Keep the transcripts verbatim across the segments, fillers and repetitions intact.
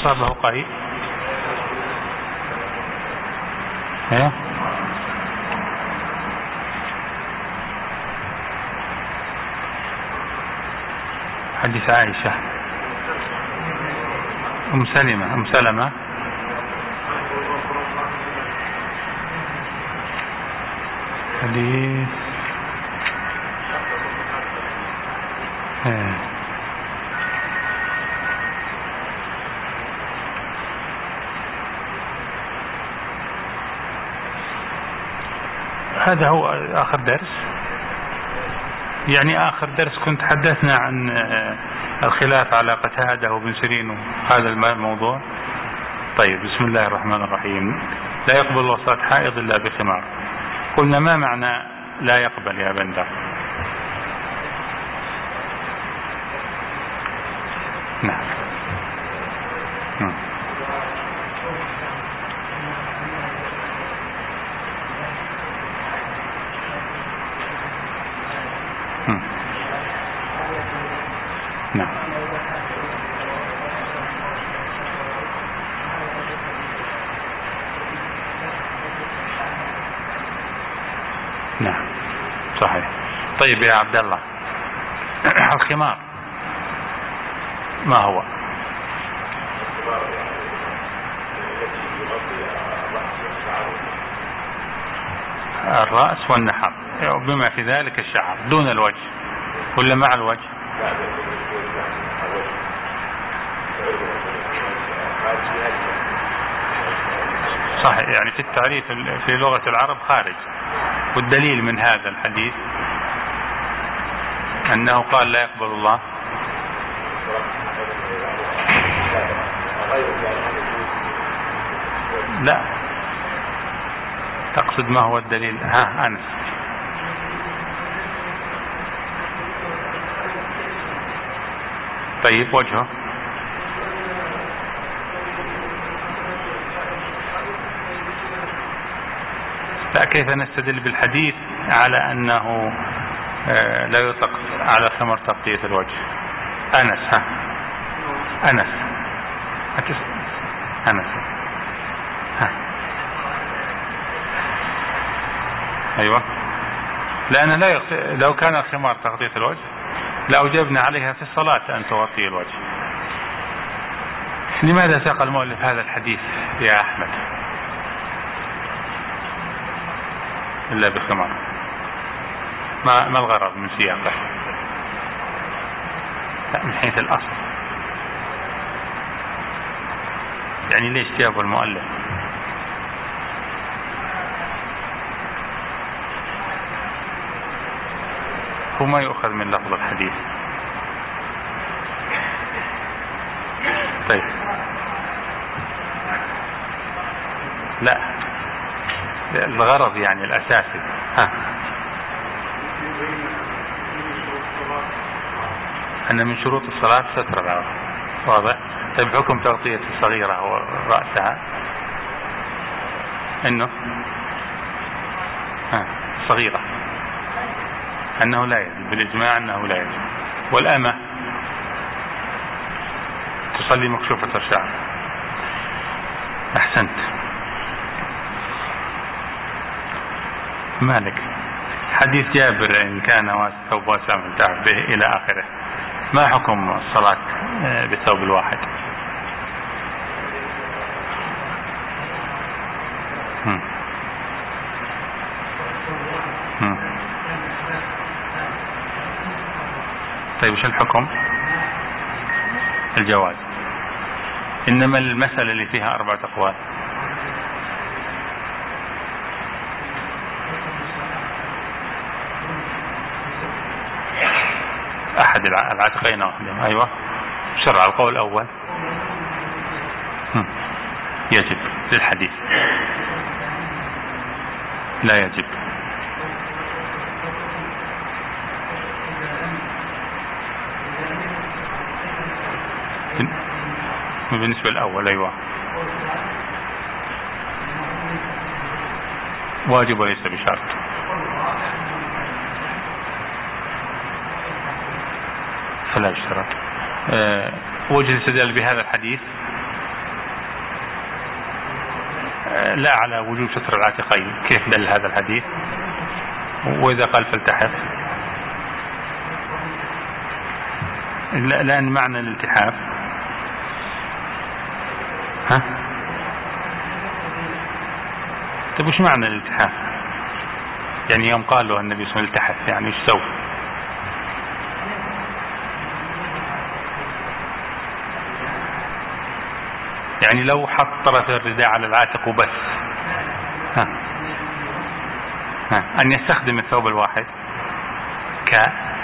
أصابه قيء؟ ايه حديث عائشة أم سلمة أم سلمة حديث ايه هذا هو آخر درس، يعني آخر درس كنت حدثنا عن الخلاف على قتادة وابن سيرين وهذا الموضوع. طيب بسم الله الرحمن الرحيم. لا يقبل الله صلاة حائض إلا بخمار. قلنا ما معنى لا يقبل يا بندر؟ نعم. م. م. نعم. نعم صحيح. طيب يا عبد الله، الخمار ما هو؟ الرأس والنحر بما في ذلك الشعر دون الوجه ولا مع الوجه؟ صحيح، يعني في التعريف في لغة العرب خارج. والدليل من هذا الحديث أنه قال لا يقبل الله. لا تقصد ما هو الدليل؟ ها أنس. طيب وجهه؟ لا، كيف نستدل بالحديث على أنه لا يطلق على ثمر تغطية الوجه؟ أنس. ها أنس أنس ها. أيوة، لأن لا يغطي... لو كان الخمار تغطية الوجه لأوجبنا عليها في الصلاة أن تغطي الوجه. لماذا ساق المؤلف هذا الحديث يا أحمد إلا بخمار؟ ما ما الغرض من سياقه؟ لا، من حيث الأصل، يعني ليش جاب المؤلف؟ هو ما يؤخذ من لفظ الحديث. طيب لا، الغرض يعني الأساسي. ها أن من شروط الصلاة ستر العورة. واضح. طيب حكم تغطية الصغيرة ورأسها إنه ها صغيرة أنه لا يجب، بالإجماع أنه لا يجب. والأمة تصلي مكشوفة الشعر. أحسنت. مالك حديث جابر إن كان ثوب واسع ملتعب به إلى آخره. ما حكم الصلاة بثوب الواحد؟ هم. هم. طيب وش الحكم؟ الجواز. إنما المسألة اللي فيها أربعة أقوال. أحد العتقين واحدة. أيوة شرع القول الأول يجب للحديث، لا يجب. بالنسبة الأول أيوة واجب وليس بشرط. فلا يشترط. أه وجه الاستدلال بهذا الحديث لا على وجوب ستر العاتقين، كيف دل هذا الحديث؟ وإذا قال فالتحف، لأن معنى الالتحاف ها؟ طيب وش معنى الالتحاف؟ يعني يوم قال له النبي صلى الله عليه وسلم التحف يعني ايش سوى؟ يعني لو حط طرف الرداء على العاتق وبس، ها. ها. أن يستخدم الثوب الواحد ك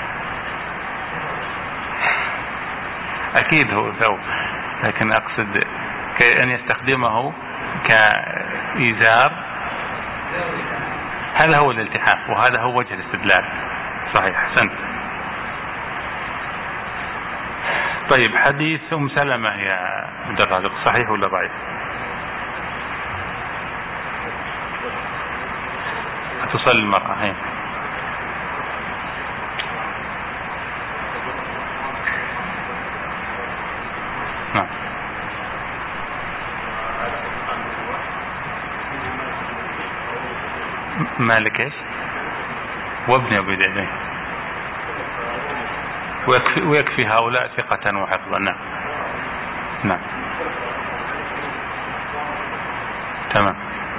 أكيد هو ثوب، لكن أقصد أن يستخدمه كإزار، هذا هو الالتحاف وهذا هو وجه الاستدلال. صحيح، حسنت. طيب حديث أم سلمة يا عبد الرازق صحيح ولا ضعيف؟ تصلي المرأة هين. نعم. مالك ايش؟ وابن ابي ذئب، ويكفي, ويكفي هؤلاء ثقة وحفظا. نعم نعم تمام.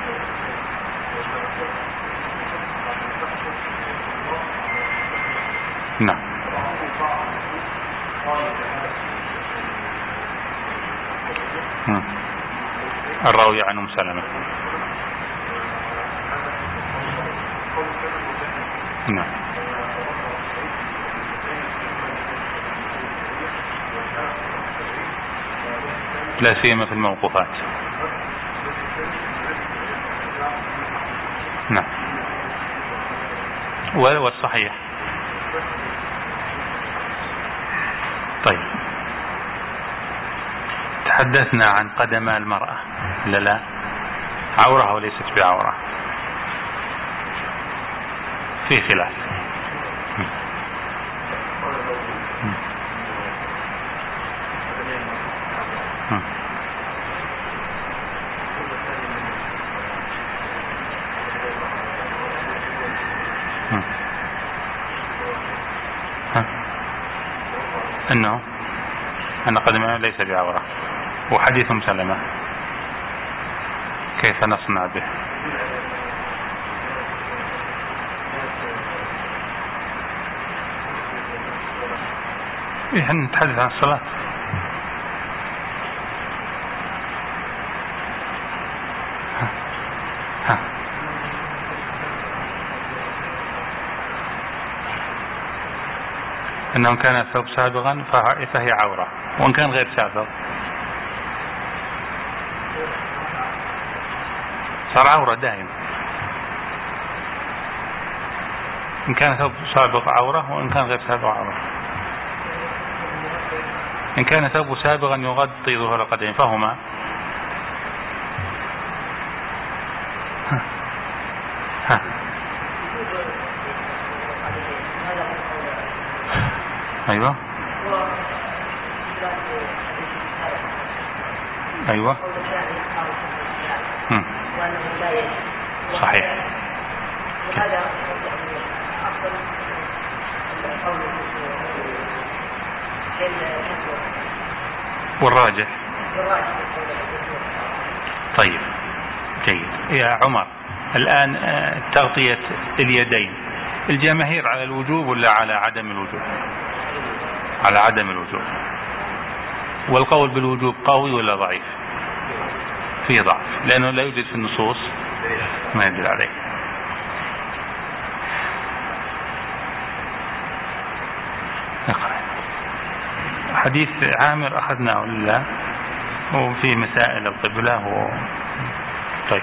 نعم الراوي عن أم سلمة. نعم لا سيما في الموقوفات. نعم والصحيح. طيب تحدثنا عن قدم المرأة، لا لا عورة وليست بعورة، في خلاف. أنه أن قدمه ليس بعورة. وحديث أم سلمة كيف نصنع به؟ إيه نتحدث عن الصلاة. ها. ها. أنه كان الثوب سابغا فهي عورة، وإن كان غير سابغ صار عورة دائم. إن كان ثوب سابغ عورة، وإن كان غير سابغ عورة. إن كان ثوب سابغا يغطي ظهر القدمين فهما ها. ها. أيوة أيوة هم. صحيح. وهذا أفضل والراجح. طيب جيد يا عمر. الآن تغطية اليدين، الجماهير على الوجوب ولا على عدم الوجوب؟ على عدم الوجوب. والقول بالوجوب قوي ولا ضعيف؟ فيه ضعف، لأنه لا يوجد في النصوص ما يدل عليه. حديث عامر أخذناه ولا وفي مسائل القبلة و... طيب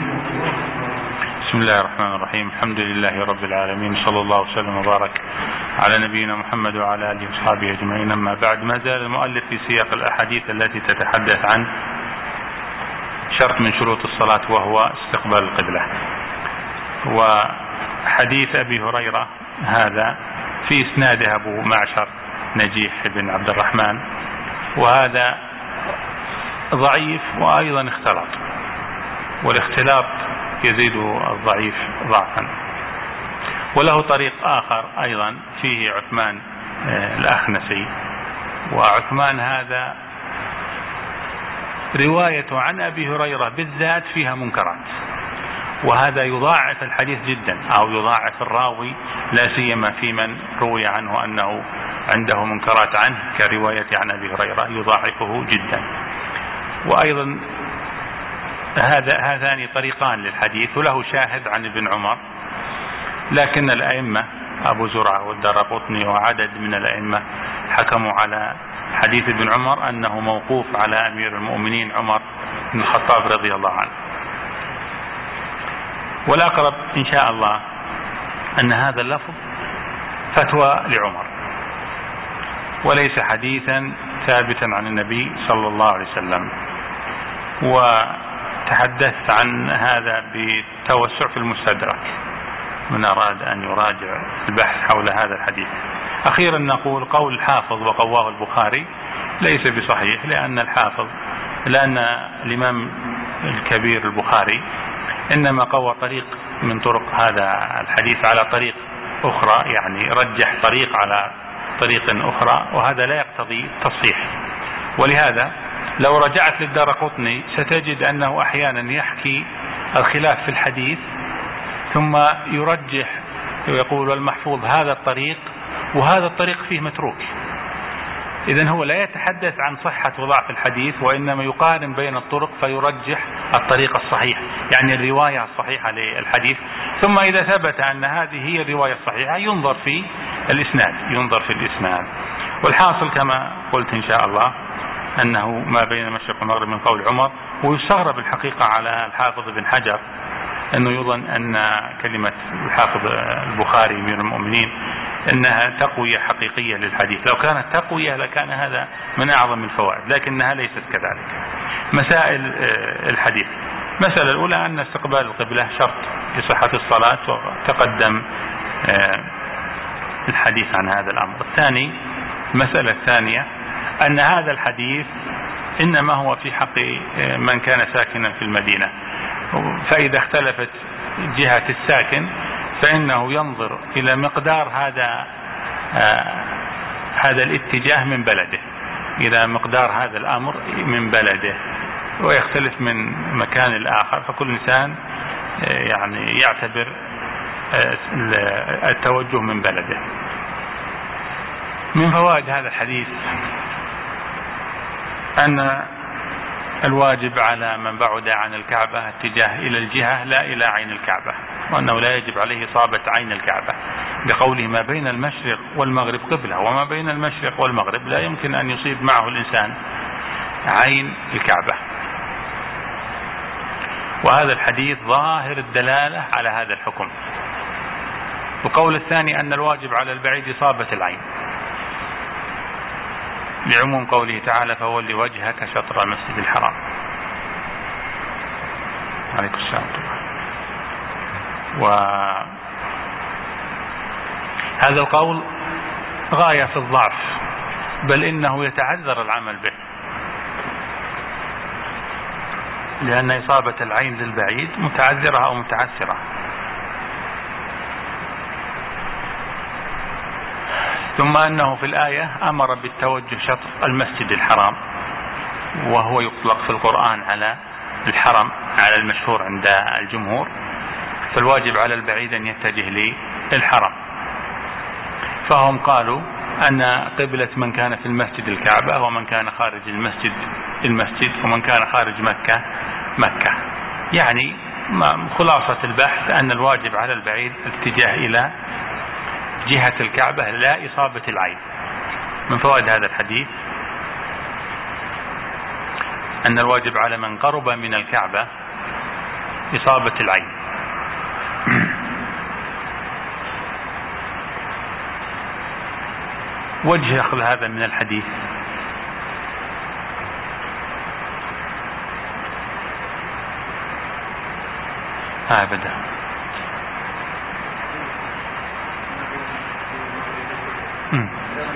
بسم الله الرحمن الرحيم. الحمد لله رب العالمين، صلى الله وسلم وبارك على نبينا محمد وعلى آله وصحبه أجمعين. أما بعد، ما زال المؤلف في سياق الأحاديث التي تتحدث عن شرط من شروط الصلاة وهو استقبال القبلة. وحديث أبي هريرة هذا في إسناده أبو معشر نجيح بن عبد الرحمن، وهذا ضعيف وأيضا اختلط، والاختلاط يزيد الضعيف ضعفا. وله طريق آخر أيضا فيه عثمان الأخنسي، وعثمان هذا رواية عن أبي هريرة بالذات فيها منكرات، وهذا يضاعف الحديث جدا، أو يضاعف الراوي، لا سيما في من روي عنه أنه عنده منكرات عنه كرواية عن أبي هريرة، يضاعفه جدا. وأيضا هذا هذان طريقان للحديث، وله شاهد عن ابن عمر، لكن الأئمة أبو زرعة والدارقطني وعدد من الأئمة حكموا على حديث ابن عمر أنه موقوف على أمير المؤمنين عمر بن الخطاب رضي الله عنه. والأقرب إن شاء الله أن هذا اللفظ فتوى لعمر، وليس حديثا ثابتا عن النبي صلى الله عليه وسلم. وتحدثت عن هذا بتوسع في المستدرك، من أراد أن يراجع البحث حول هذا الحديث. أخيرا نقول قول الحافظ وقواه البخاري ليس بصحيح، لأن الحافظ لأن الإمام الكبير البخاري إنما قوى طريق من طرق هذا الحديث على طريق أخرى، يعني رجح طريق على طريق أخرى، وهذا لا يقتضي تصحيح. ولهذا لو رجعت للدارقطني ستجد أنه أحيانا يحكي الخلاف في الحديث ثم يرجح ويقول المحفوظ هذا الطريق وهذا الطريق فيه متروك. إذن هو لا يتحدث عن صحة وضعف الحديث، وإنما يقارن بين الطرق فيرجح الطريق الصحيح، يعني الرواية الصحيحة للحديث. ثم إذا ثبت أن هذه هي الرواية الصحيحة ينظر في الإسناد ينظر في الإسناد. والحاصل كما قلت إن شاء الله أنه ما بين المشرق والمغرب من قول عمر. ويستغرب الحقيقة على الحافظ بن حجر أنه يظن أن كلمة الحافظ البخاري أمير المؤمنين أنها تقوية حقيقية للحديث. لو كانت تقوية لكان هذا من أعظم الفوائد، لكنها ليست كذلك. مسائل الحديث: مسألة الأولى أن استقبال القبلة شرط لصحة الصلاة، وتقدم الحديث عن هذا الأمر. الثاني المسألة الثانية أن هذا الحديث إنما هو في حق من كان ساكنا في المدينة، فإذا اختلفت جهة الساكن فإنه ينظر إلى مقدار هذا آه هذا الاتجاه من بلده، إلى مقدار هذا الأمر من بلده، ويختلف من مكان الآخر، فكل إنسان آه يعني يعتبر آه التوجه من بلده. من فوائد هذا الحديث أن الواجب على من بعد عن الكعبة اتجاه إلى الجهة لا إلى عين الكعبة، وأنه لا يجب عليه إصابة عين الكعبة، بقوله ما بين المشرق والمغرب قبلة، وما بين المشرق والمغرب لا يمكن أن يصيب معه الإنسان عين الكعبة. وهذا الحديث ظاهر الدلالة على هذا الحكم. وقول الثاني أن الواجب على البعيد إصابة العين، لعموم قوله تعالى فولي وجهك شطر المسجد الحرام. عليكم السلام. وهذا القول غاية في الضعف، بل إنه يتعذر العمل به، لأن إصابة العين للبعيد متعذرة أو متعثرة. ثم أنه في الآية أمر بالتوجه شطر المسجد الحرام، وهو يطلق في القرآن على الحرم على المشهور عند الجمهور، فالواجب على البعيد أن يتجه للحرم. فهم قالوا أن قبلة من كان في المسجد الكعبة، ومن كان خارج المسجد المسجد ومن كان خارج مكة مكة. يعني خلاصة البحث أن الواجب على البعيد الاتجاه إلى جهة الكعبة لا إصابة العين. من فوائد هذا الحديث أن الواجب على من قرب من الكعبة إصابة العين. وجه أخذ هذا من الحديث؟ أبدا. م.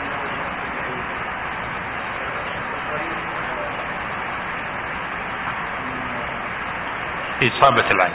إصابة العين.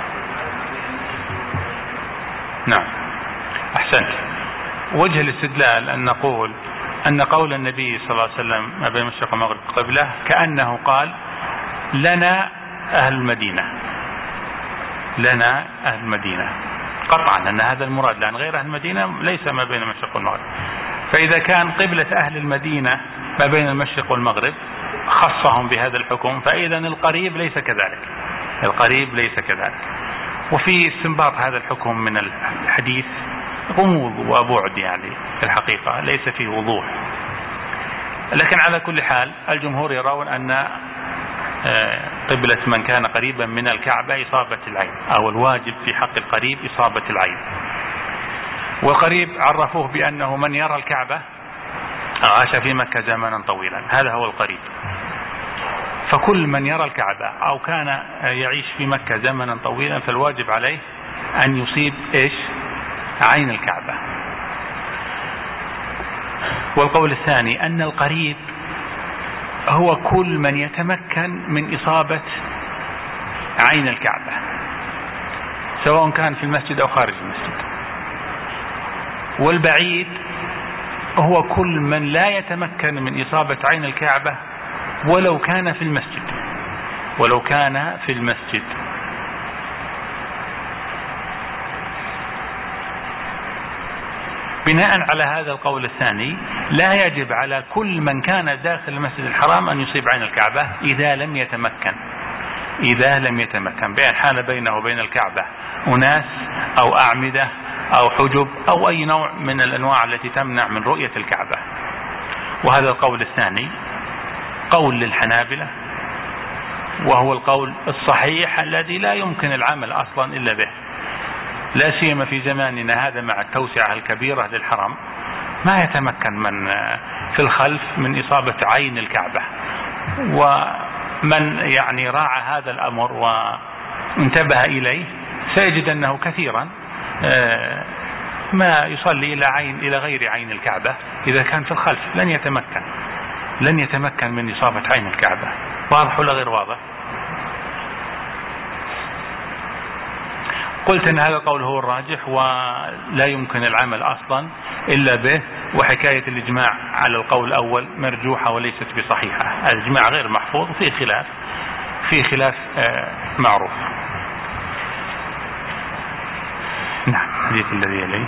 نعم أحسنت. وجه الاستدلال أن نقول أن قول النبي صلى الله عليه وسلم ما بين المشرق والمغرب قبله كأنه قال لنا أهل المدينة، لنا أهل المدينة قطعا أن هذا المراد، لأن غير أهل المدينة ليس ما بين المشرق والمغرب. فإذا كان قبلة أهل المدينة ما بين المشرق والمغرب خصهم بهذا الحكم، فإذا القريب ليس كذلك، القريب ليس كذلك. وفي استنباط هذا الحكم من الحديث غموض وبعد، يعني في الحقيقة ليس فيه وضوح. لكن على كل حال الجمهور يرون أن قبلة من كان قريبا من الكعبة إصابة العين، أو الواجب في حق القريب إصابة العين. والقريب عرفوه بأنه من يرى الكعبة عاش في مكة زمنا طويلا، هذا هو القريب. فكل من يرى الكعبة أو كان يعيش في مكة زمنا طويلا فالواجب عليه أن يصيب إيش؟ عين الكعبة. والقول الثاني أن القريب هو كل من يتمكن من إصابة عين الكعبة، سواء كان في المسجد أو خارج المسجد. والبعيد هو كل من لا يتمكن من إصابة عين الكعبة ولو كان في المسجد، ولو كان في المسجد. بناء على هذا القول الثاني لا يجب على كل من كان داخل المسجد الحرام أن يصيب عين الكعبة إذا لم يتمكن، إذا لم يتمكن بأن حال بينه وبين الكعبة أناس أو أعمدة أو حجب أو أي نوع من الأنواع التي تمنع من رؤية الكعبة. وهذا القول الثاني قول للحنابلة، وهو القول الصحيح الذي لا يمكن العمل أصلا إلا به، لا سيما في زماننا هذا مع التوسعة الكبيرة للحرم، ما يتمكن من في الخلف من إصابة عين الكعبة. ومن يعني راعى هذا الأمر وانتبه إليه سيجد أنه كثيرا ما يصلي إلى عين إلى غير عين الكعبة إذا كان في الخلف، لن يتمكن لن يتمكن من إصابة عين الكعبة. واضح ولا غير واضح؟ قلت أن هذا القول هو الراجح ولا يمكن العمل أصلا إلا به، وحكاية الإجماع على القول الأول مرجوحة وليست بصحيحة. الإجماع غير محفوظ، في خلاف في خلاف معروف. نعم. حديث الذي يليه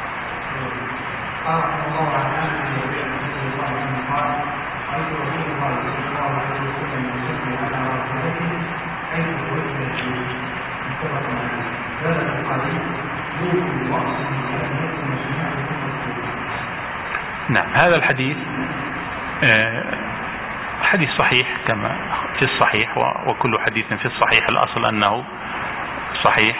قال رحمه الله عن انس النبي صلى الله عليه وسلم قال رايت رسول الله صلى الله عليه وسلم يصلي على راحلته حيث وجد فيه متفق عليه زاد القليل يوم راسه ولم يكن شماله ثم. نعم. هذا الحديث حديث صحيح كما في الصحيح، وكل حديث في الصحيح الأصل أنه صحيح،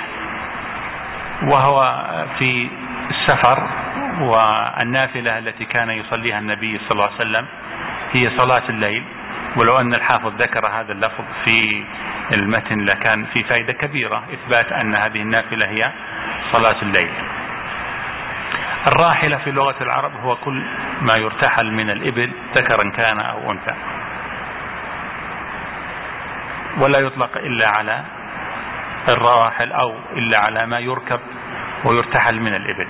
وهو في السفر. والنافلة التي كان يصليها النبي صلى الله عليه وسلم هي صلاة الليل، ولو أن الحافظ ذكر هذا اللفظ في المتن لكان في فائدة كبيرة إثبات أن هذه النافلة هي صلاة الليل. الراحلة في لغة العرب هو كل ما يرتحل من الإبل ذكرا كان أو أنثى، ولا يطلق إلا على الراحل أو إلا على ما يركب ويرتحل من الإبل.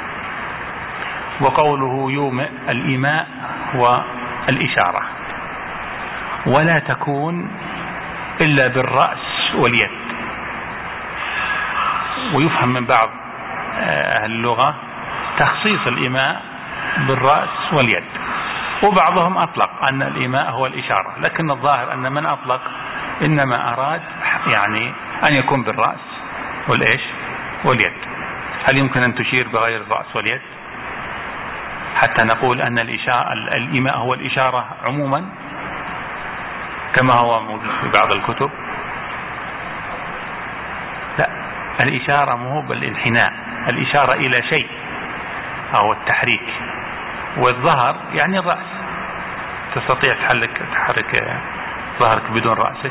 وقوله يومئ الإيماء والإشارة، ولا تكون إلا بالرأس واليد. ويفهم من بعض أهل اللغة تخصيص الإيماء بالرأس واليد، وبعضهم أطلق أن الإيماء هو الإشارة، لكن الظاهر أن من أطلق إنما أراد يعني أن يكون بالرأس والإيش واليد. هل يمكن أن تشير بغير الرأس واليد حتى نقول أن الإشارة الإيماء هو الإشارة عموما كما هو موجود في بعض الكتب؟ لا، الإشارة مو بالانحناء، الإشارة إلى شيء أو التحريك. والظهر يعني الرأس، تستطيع تحرك تحرك ظهرك بدون رأسك.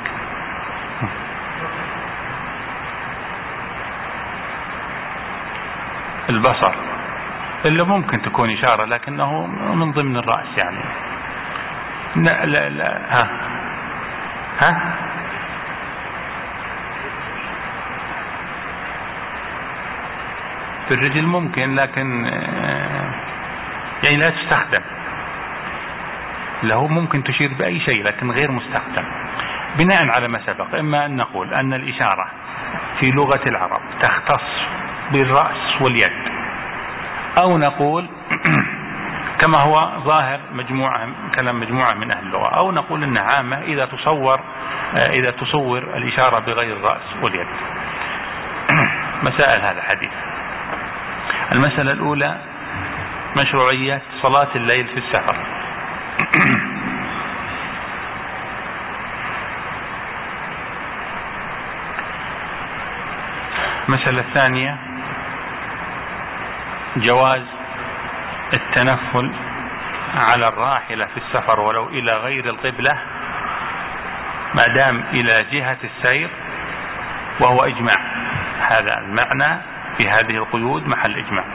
البصر اللي ممكن تكون إشارة لكنه من ضمن الرأس يعني. لا لا لا ها ها في الرجل ممكن، لكن يعني لا تستخدم. له ممكن تشير بأي شيء لكن غير مستخدم، بناء على ما سبق. إما أن نقول أن الإشارة في لغة العرب تختص بالرأس واليد، أو نقول كما هو ظاهر مجموعة كلام مجموعة من أهل اللغة، أو نقول أنها عامة إذا تصور إذا تصور الإشارة بغير الرأس واليد. مسائل هذا الحديث. المسألة الأولى مشروعية صلاة الليل في السفر. المسألة الثانية جواز التنفل على الراحلة في السفر ولو إلى غير القبلة ما دام إلى جهة السير، وهو إجماع. هذا المعنى في هذه القيود محل إجماع.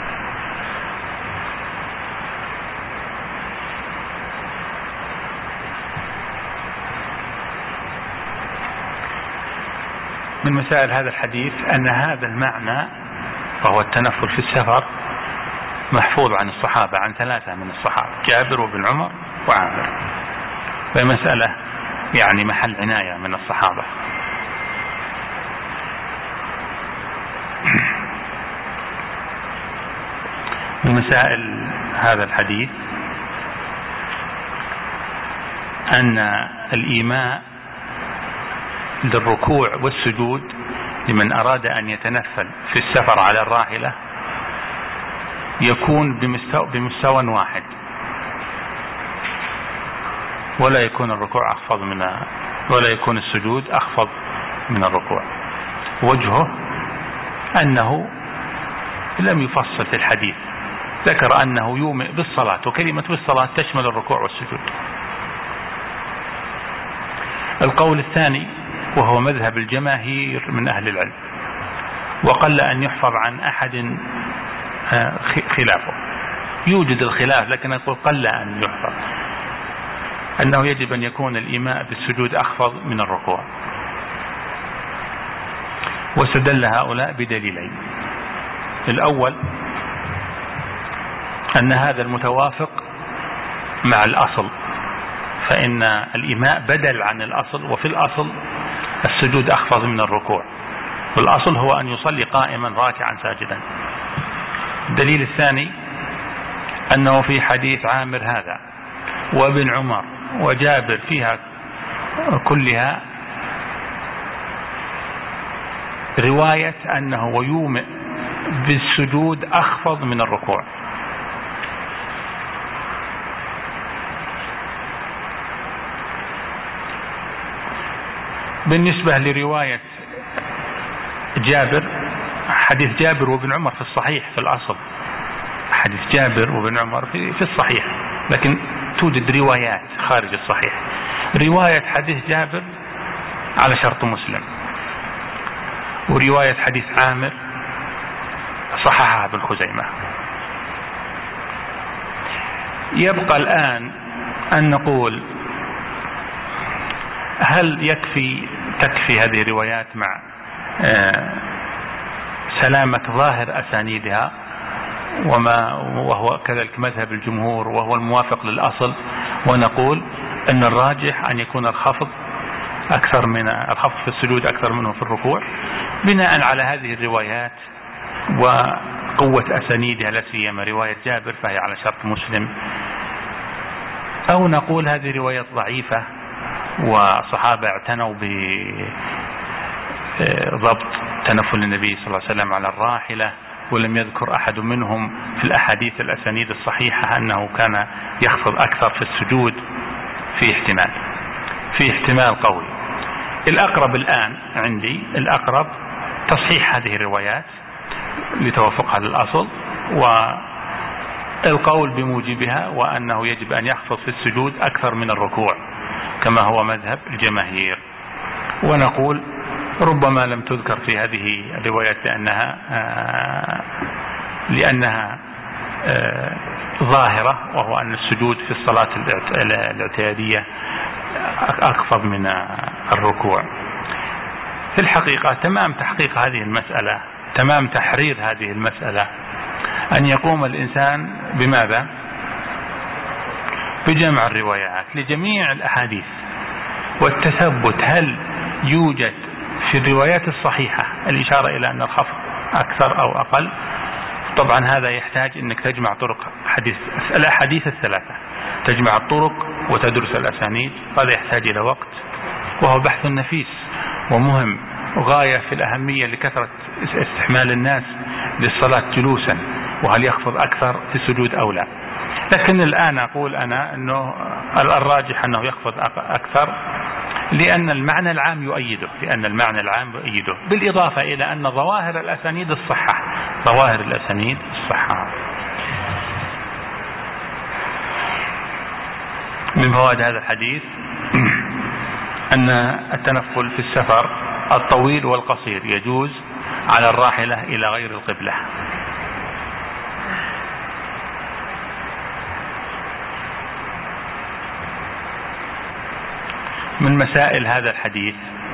من مسائل هذا الحديث أن هذا المعنى وهو التنفل في السفر محفوظ عن الصحابة، عن ثلاثة من الصحابة، جابر وابن عمر وعامر، فمسألة يعني محل عناية من الصحابة. من مسائل هذا الحديث أن الإيماء للركوع والسجود لمن أراد أن يتنفل في السفر على الراحلة يكون بمستوى, بمستوى واحد، ولا يكون الركوع أخفض من ولا يكون السجود أخفض من الركوع. وجهه أنه لم يفصل في الحديث، ذكر أنه يومئ بالصلاة، وكلمة بالصلاة تشمل الركوع والسجود. القول الثاني وهو مذهب الجماهير من أهل العلم، وقل أن يحفظ عن أحد خلافه. يوجد الخلاف لكن أقول قل أن يحفظ، أنه يجب أن يكون الإيماء بالسجود أخفض من الركوع. واستدل هؤلاء بدليلين. الأول أن هذا المتوافق مع الأصل، فإن الإيماء بدل عن الأصل، وفي الأصل السجود أخفض من الركوع، والأصل هو أن يصلي قائما راكعا ساجدا. الدليل الثاني أنه في حديث عامر هذا وابن عمر وجابر فيها كلها رواية أنه ويومئ بالسجود أخفض من الركوع. بالنسبة لرواية جابر، حديث جابر وابن عمر في الصحيح في الأصل، حديث جابر وابن عمر في, في الصحيح، لكن توجد روايات خارج الصحيح. رواية حديث جابر على شرط مسلم، ورواية حديث عامر صححها ابن خزيمة. يبقى الآن أن نقول هل يكفي تكفي هذه الروايات مع سلامة ظاهر أسانيدها، وما وهو كذلك مذهب الجمهور وهو الموافق للأصل، ونقول أن الراجح أن يكون الخفض أكثر من الخفض في السجود أكثر منه في الركوع، بناء على هذه الروايات وقوة أسانيدها، لا سيما رواية جابر فهي على شرط مسلم، أو نقول هذه روايات ضعيفة وصحابة اعتنوا بضبط تنفل النبي صلى الله عليه وسلم على الراحلة، ولم يذكر أحد منهم في الأحاديث الأسانيد الصحيحة أنه كان يخفض أكثر في السجود. في احتمال في احتمال قوي. الأقرب الآن عندي الأقرب تصحيح هذه الروايات لتوافقها للأصل، القول بموجبها وأنه يجب أن يخفض في السجود أكثر من الركوع كما هو مذهب الجماهير. ونقول ربما لم تذكر في هذه الروايات لأنها آه لأنها آه ظاهرة، وهو أن السجود في الصلاة الاعتيادية أخفض من الركوع. في الحقيقة تمام تحقيق هذه المسألة، تمام تحرير هذه المسألة، أن يقوم الإنسان بماذا؟ بجمع الروايات لجميع الأحاديث والتثبت هل يوجد في الروايات الصحيحة الإشارة إلى أن الخفض أكثر أو أقل. طبعا هذا يحتاج أنك تجمع طرق حديث الأحاديث الثلاثة، تجمع الطرق وتدرس الأسانيد. هذا يحتاج إلى وقت، وهو بحث نفيس ومهم غاية في الأهمية لكثرة استحمال الناس للصلاة جلوسا، وهل يخفض أكثر في السجود أو لا. لكن الآن أقول أنا أنه الراجح أنه يخفض أكثر، لأن المعنى العام يؤيده لأن المعنى العام يؤيده بالإضافة إلى أن ظواهر الأسانيد الصحة ظواهر الأسانيد الصحة. من فوائد هذا الحديث أن التنفل في السفر الطويل والقصير يجوز على الراحلة إلى غير القبلة. من مسائل هذا الحديث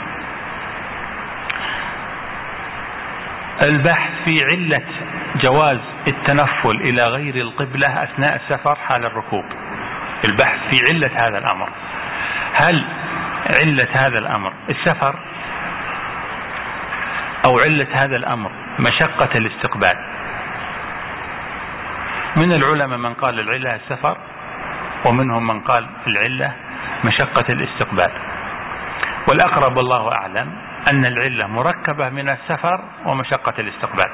البحث في علة جواز التنفل إلى غير القبلة أثناء السفر حال الركوب. البحث في علة هذا الأمر، هل علة هذا الأمر السفر أو علة هذا الأمر مشقة الاستقبال؟ من العلماء من قال العلة السفر، ومنهم من قال العلة مشقة الاستقبال. والأقرب الله أعلم أن العلة مركبة من السفر ومشقة الاستقبال،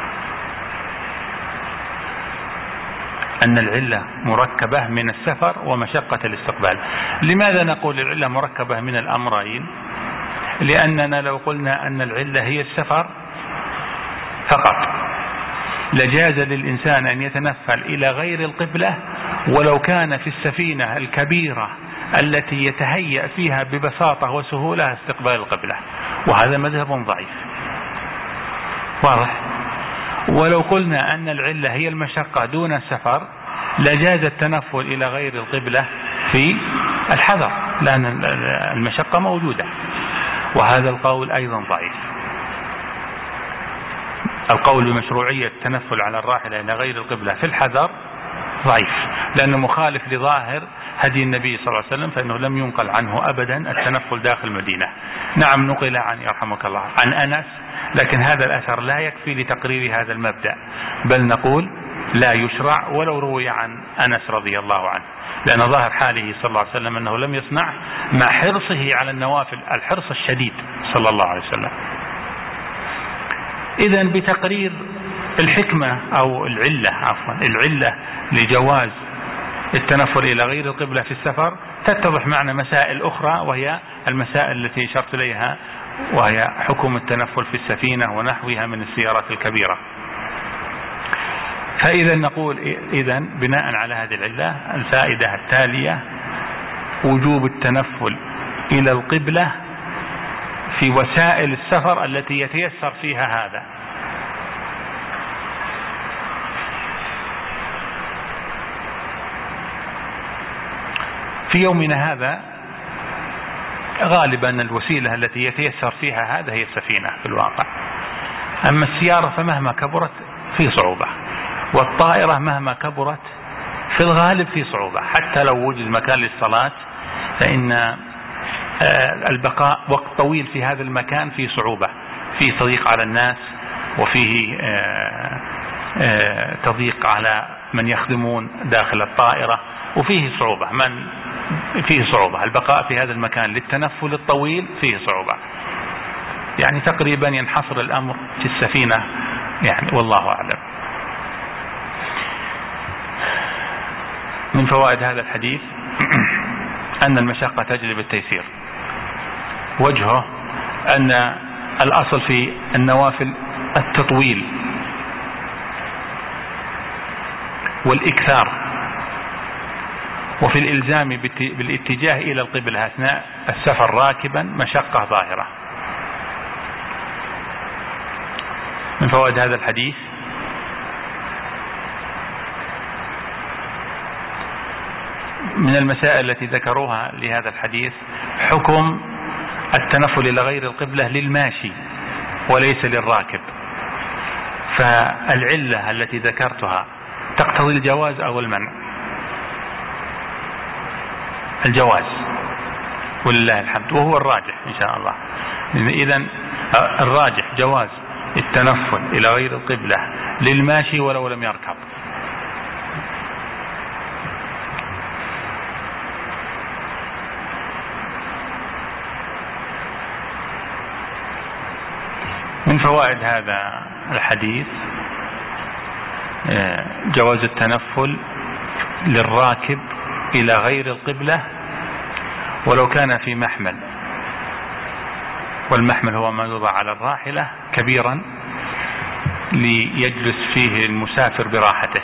أن العلة مركبة من السفر ومشقة الاستقبال. لماذا نقول العلة مركبة من الأمرين؟ لأننا لو قلنا أن العلة هي السفر فقط لجاز للإنسان أن يتنفل إلى غير القبلة ولو كان في السفينة الكبيرة التي يتهيأ فيها ببساطة وسهولة استقبال القبلة، وهذا مذهب ضعيف واضح. ولو قلنا أن العلة هي المشقة دون السفر لجاز التنفل إلى غير القبلة في الحذر، لأن المشقة موجودة، وهذا القول أيضا ضعيف. القول بمشروعية التنفل على الراحلة إلى غير القبلة في الحذر ضعيف، لأنه مخالف لظاهر هدي النبي صلى الله عليه وسلم، فإنه لم ينقل عنه أبدا التنفل داخل المدينة. نعم نقل عن يرحمك الله عن أنس، لكن هذا الأثر لا يكفي لتقرير هذا المبدأ، بل نقول لا يشرع ولو روي عن أنس رضي الله عنه، لأن ظاهر حاله صلى الله عليه وسلم أنه لم يصنع مع حرصه على النوافل الحرص الشديد صلى الله عليه وسلم. إذن بتقرير الحكمة أو العلة عفوا العلة لجواز التنفل إلى غير القبلة في السفر تتضح معنا مسائل أخرى، وهي المسائل التي أشرت إليها، وهي حكم التنفل في السفينة ونحوها من السيارات الكبيرة. فإذا نقول إذن بناء على هذه العلة الفائدة التالية وجوب التنفل إلى القبلة في وسائل السفر التي يتيسر فيها هذا. في يومنا هذا غالبا الوسيلة التي يتيسر فيها هذا هي السفينة في الواقع، أما السيارة فمهما كبرت في صعوبة، والطائرة مهما كبرت في الغالب في صعوبة، حتى لو وجد مكان للصلاة فإن البقاء وقت طويل في هذا المكان في صعوبة، فيه تضييق على الناس، وفيه تضييق على من يخدمون داخل الطائرة، وفيه صعوبة من فيه صعوبة البقاء في هذا المكان للتنفل الطويل فيه صعوبة. يعني تقريبا ينحصر الأمر في السفينة يعني، والله أعلم. من فوائد هذا الحديث أن المشقة تجلب التيسير. وجهه أن الأصل في النوافل التطويل، والإكثار، وفي الإلزام بالاتجاه إلى القبلة أثناء السفر راكبا مشقة ظاهرة. من فوائد هذا الحديث من المسائل التي ذكروها لهذا الحديث حكم التنفل إلى غير القبلة للماشي وليس للراكب، فالعلة التي ذكرتها تقتضي الجواز أو المنع؟ الجواز ولله الحمد، وهو الراجح إن شاء الله. إذن الراجح جواز التنفل إلى غير القبلة للماشي ولو لم يركب. من فوائد هذا الحديث جواز التنفل للراكب إلى غير القبلة ولو كان في محمل، والمحمل هو ما يوضع على الراحلة كبيرا ليجلس فيه المسافر براحته،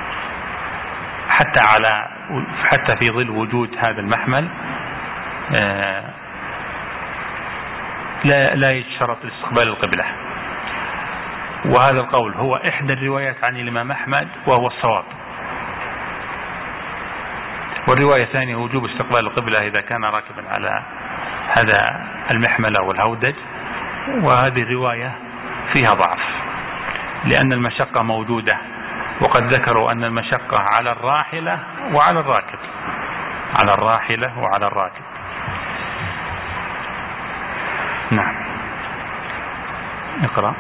حتى على حتى في ظل وجود هذا المحمل لا لا يشترط استقبال القبلة. وهذا القول هو إحدى الروايات عن الإمام أحمد وهو الصواب. والرواية الثانية وجوب استقبال القبلة إذا كان راكبا على هذا المحمل أو الهودج، وهذه الرواية فيها ضعف لأن المشقة موجودة، وقد ذكروا أن المشقة على الراحلة وعلى الراكب، على الراحلة وعلى الراكب. نعم اقرأ.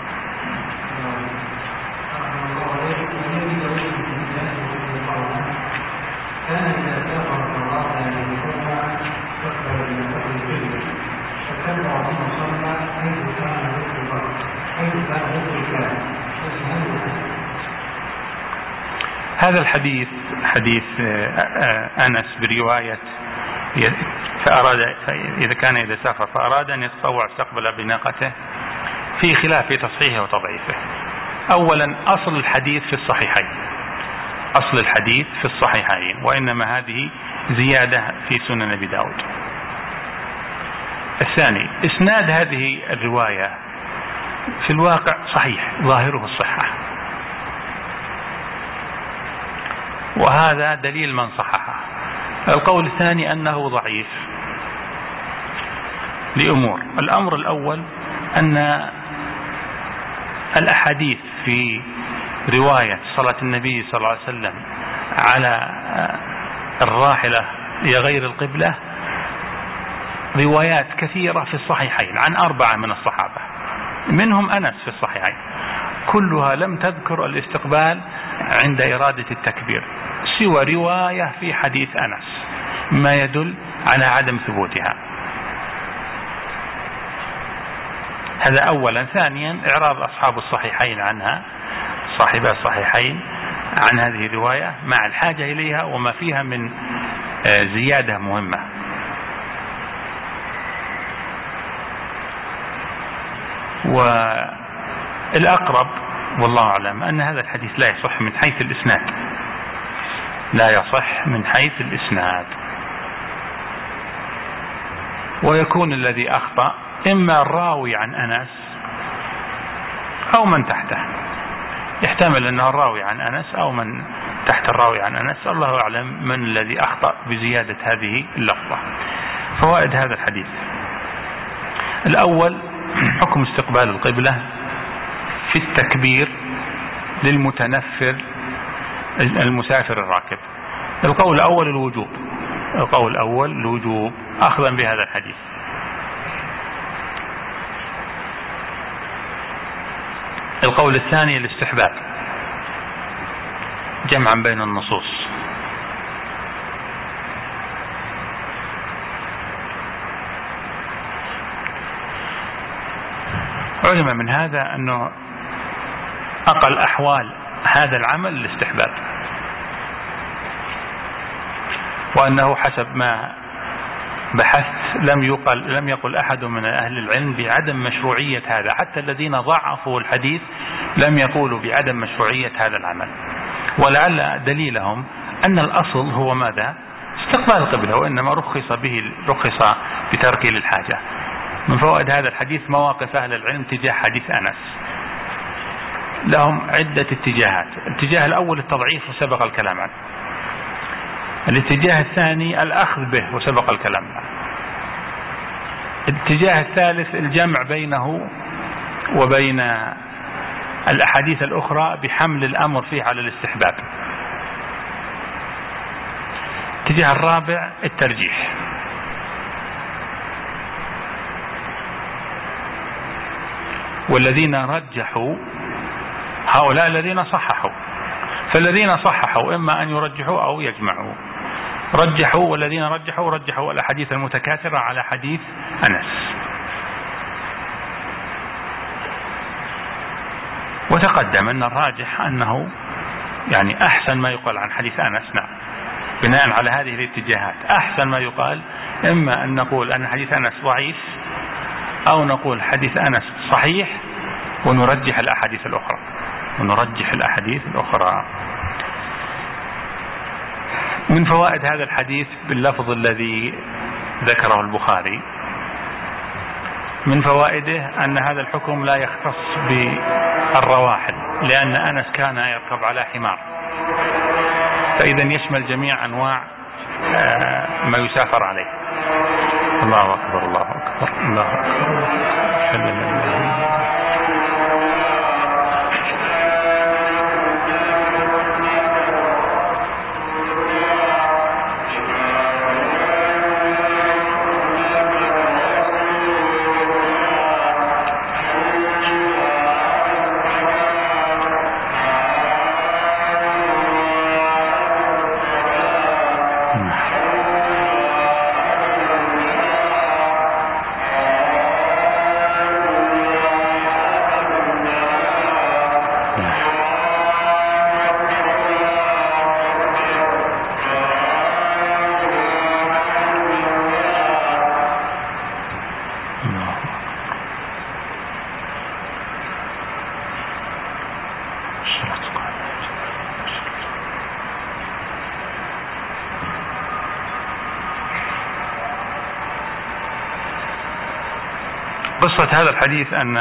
هذا الحديث حديث أنس برواية فأراد إذا كان إذا سافر فأراد أن يتطوع استقبل بناقته، في خلاف في تصحيحه وتضعيفه. أولا أصل الحديث في الصحيحين، أصل الحديث في الصحيحين، وإنما هذه زيادة في سنن أبي داود. الثاني إسناد هذه الرواية في الواقع صحيح ظاهره الصحة، وهذا دليل من صححه. القول الثاني أنه ضعيف لأمور. الأمر الأول أن الأحاديث في رواية صلاة النبي صلى الله عليه وسلم على الراحلة لغير القبلة روايات كثيرة في الصحيحين عن أربعة من الصحابة، منهم أنس في الصحيحين، كلها لم تذكر الاستقبال عند إرادة التكبير سوى رواية في حديث أنس، ما يدل على عدم ثبوتها. هذا أولا. ثانيا إعراض أصحاب الصحيحين عنها، صاحب الصحيحين، عن هذه الرواية مع الحاجة إليها وما فيها من زيادة مهمة. والأقرب والله أعلم أن هذا الحديث لا يصح من حيث الإسناد، لا يصح من حيث الإسناد، ويكون الذي أخطأ إما الراوي عن أنس أو من تحته. يحتمل أنه الراوي عن أنس أو من تحت الراوي عن أنس، الله أعلم من الذي أخطأ بزيادة هذه اللفظة. فوائد هذا الحديث: الأول حكم استقبال القبلة في التكبير للمتنفل المسافر الراكب. القول الأول الوجوب، القول الأول الوجوب أخذا بهذا الحديث. القول الثاني الاستحباب جمعا بين النصوص. علم من هذا أنه أقل أحوال هذا العمل الاستحباب، وأنه حسب ما بحثت لم يقل لم يقل أحد من أهل العلم بعدم مشروعية هذا، حتى الذين ضعفوا الحديث لم يقولوا بعدم مشروعية هذا العمل. ولعل دليلهم أن الأصل هو ماذا؟ استقبال القبلة، وإنما رخص به رخص بتركه للحاجة. من فوائد هذا الحديث مواقف أهل العلم تجاه حديث أنس. لهم عدة اتجاهات. الاتجاه الأول التضعيف وسبق الكلام عنه. الاتجاه الثاني الأخذ به وسبق الكلام عنه. الاتجاه الثالث الجمع بينه وبين الأحاديث الأخرى بحمل الأمر فيه على الاستحباب. الاتجاه الرابع الترجيح. والذين رجحوا هؤلاء الذين صححوا، فالذين صححوا إما أن يرجحوا أو يجمعوا. رجحوا، والذين رجحوا رجحوا الأحاديث المتكاثرة على حديث أنس. وتقدم أن الراجح أنه يعني أحسن ما يقال عن حديث أنس. نعم، بناء على هذه الاتجاهات أحسن ما يقال إما أن نقول أن حديث أنس ضعيف، أو نقول حديث أنس صحيح ونرجح الأحاديث الأخرى ونرجح الأحاديث الأخرى. من فوائد هذا الحديث باللفظ الذي ذكره البخاري، من فوائده أن هذا الحكم لا يختص بالرواحل، لأن أنس كان يركب على حمار، فإذا يشمل جميع أنواع ما يسافر عليه. الله أكبر الله أكبر الله أكبر. قصة هذا الحديث أن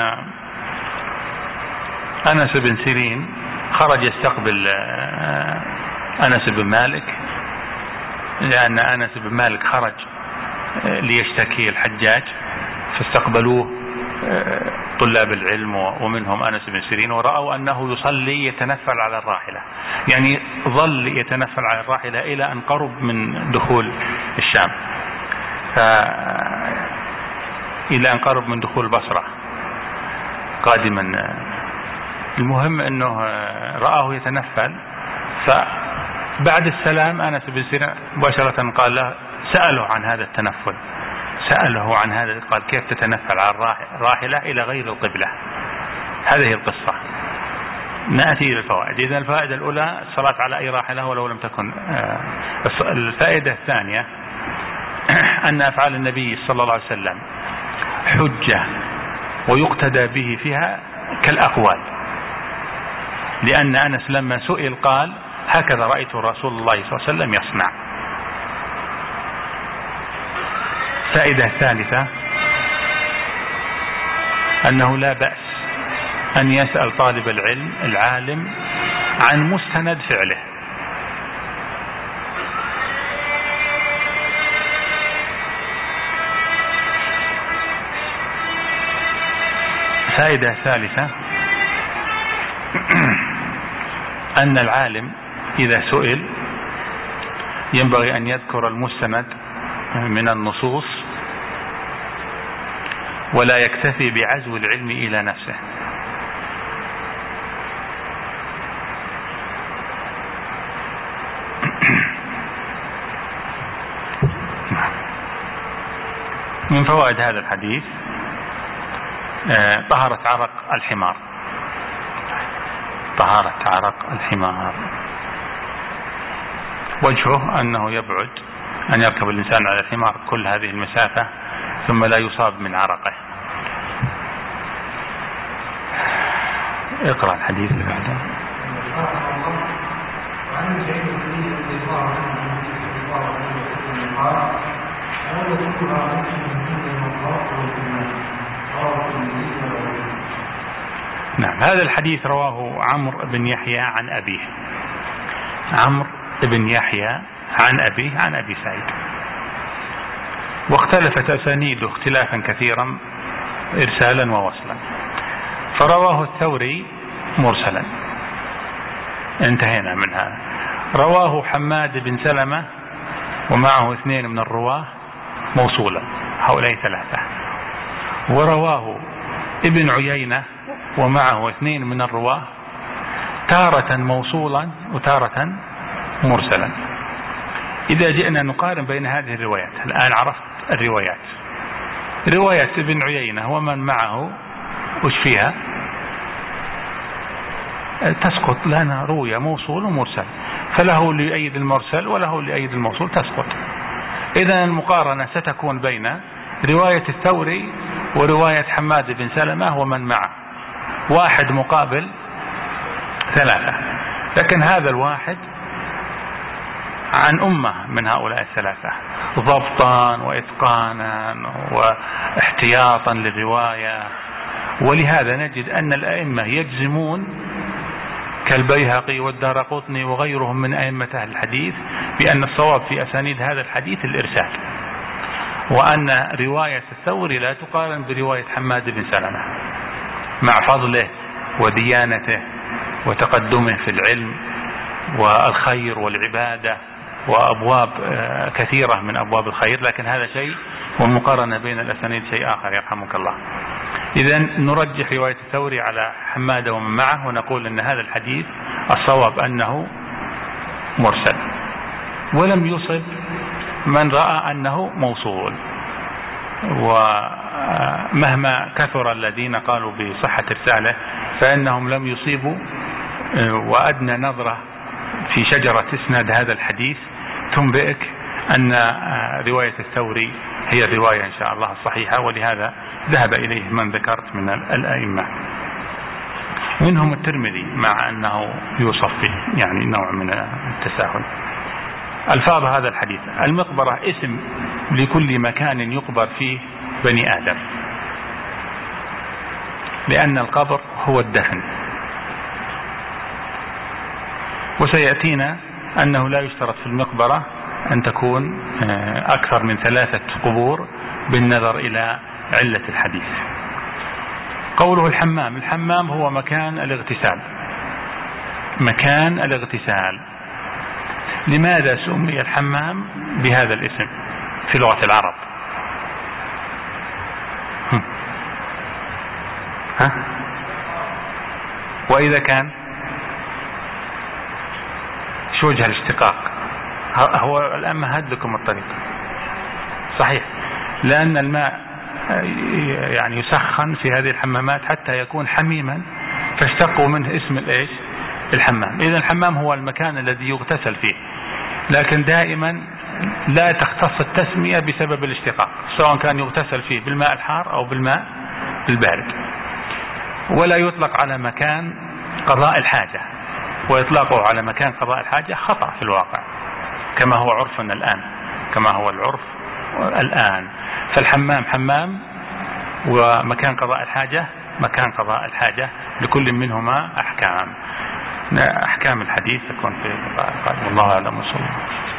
أنس بن سيرين خرج يستقبل أنس بن مالك، لأن أنس بن مالك خرج ليشتكي الحجاج، فاستقبلوه طلاب العلم ومنهم أنس بن سيرين، ورأوا أنه يصلي يتنفل على الراحلة، يعني ظل يتنفل على الراحلة إلى أن قرب من دخول الشام، ف إلى أن قرب من دخول البصرة قادما. المهم أنه رآه يتنفل، فبعد السلام أنس بن سيرين مباشرة قال له، سأله عن هذا التنفل، سأله عن هذا، قال كيف تتنفل على الراحلة إلى غير القبلة. هذه القصة. نأتي إلى الفوائد. إذن الفائدة الأولى الصلاة على أي راحلة ولو لم تكن. الفائدة الثانية أن أفعال النبي صلى الله عليه وسلم حجة ويقتدى به فيها كالأقوال، لأن أنس لما سئل قال هكذا رأيت رسول الله صلى الله عليه وسلم يصنع. فائدة ثالثة أنه لا بأس أن يسأل طالب العلم العالم عن مستند فعله. فائدة ثالثة أن العالم إذا سئل ينبغي أن يذكر المستند من النصوص، ولا يكتفي بعزو العلم إلى نفسه. من فوائد هذا الحديث طهارة عرق الحمار، طهارة عرق الحمار. وجهه أنه يبعد أن يركب الإنسان على الحمار كل هذه المسافة ثم لا يصاب من عرقه. اقرأ الحديث اللي بعده. هذا الحديث رواه عمرو بن يحيى عن أبيه، عمرو بن يحيى عن أبيه عن أبي سعيد، واختلفت أسانيده اختلافا كثيرا إرسالا ووصلا، فرواه الثوري مرسلا، انتهينا من هذا. رواه حماد بن سلمة ومعه اثنين من الرواه موصولا، هؤلاء ثلاثة. ورواه ابن عيينة ومعه اثنين من الرواه تارة موصولا وتارة مرسلا. إذا جئنا نقارن بين هذه الروايات، الآن عرفت الروايات، رواية ابن عيينة ومن معه وش فيها؟ تسقط لنا رؤية موصول ومرسل، فله اللي يؤيد المرسل وله اللي يؤيد الموصول، تسقط. إذا المقارنة ستكون بين رواية الثوري ورواية حماد بن سلمة ومن معه، واحد مقابل ثلاثة، لكن هذا الواحد عن أمة من هؤلاء الثلاثة ضبطا وإتقانا واحتياطا للرواية. ولهذا نجد أن الأئمة يجزمون كالبيهقي والدارقطني وغيرهم من أئمة أهل الحديث بأن الصواب في أسانيد هذا الحديث الإرسال، وأن رواية الثوري لا تقارن برواية حماد بن سلمة مع فضله وديانته وتقدمه في العلم والخير والعبادة وأبواب كثيرة من أبواب الخير، لكن هذا شيء والمقارنة بين الأسانيد شيء آخر يرحمك الله. إذن نرجح رواية الثوري على حماد ومن معه، ونقول أن هذا الحديث الصواب أنه مرسل، ولم يصب من رأى أنه موصول. ومهما كثر الذين قالوا بصحة رسالة فإنهم لم يصيبوا وأدنى نظرة في شجرة اسناد هذا الحديث تنبئك أن رواية الثوري هي الرواية إن شاء الله الصحيحة، ولهذا ذهب إليه من ذكرت من الأئمة، منهم الترمذي مع أنه يوصف به يعني نوع من التساهل. ألفاظ هذا الحديث: المقبرة اسم لكل مكان يقبر فيه بني آدم، لأن القبر هو الدفن. وسيأتينا أنه لا يشترط في المقبرة أن تكون أكثر من ثلاثة قبور بالنظر إلى علة الحديث. قوله الحمام، الحمام هو مكان الاغتسال، مكان الاغتسال. لماذا سمي الحمام بهذا الاسم في لغة العرب؟ ها؟ وإذا كان شو وجه الاشتقاق؟ هو الآن مهد لكم الطريق صحيح، لأن الماء يعني يسخن في هذه الحمامات حتى يكون حميما، فاشتقوا منه اسم الايش؟ الحمام. إذا الحمام هو المكان الذي يغتسل فيه، لكن دائما لا تختص التسمية بسبب الاشتقاق، سواء كان يغتسل فيه بالماء الحار أو بالماء البارد. ولا يطلق على مكان قضاء الحاجة، وإطلاقه على مكان قضاء الحاجة خطأ في الواقع كما هو عرفنا الآن، كما هو العرف الآن. فالحمام حمام، ومكان قضاء الحاجة مكان قضاء الحاجة، لكل منهما أحكام. أحكام الحديث تكون في القادم. والله أعلم.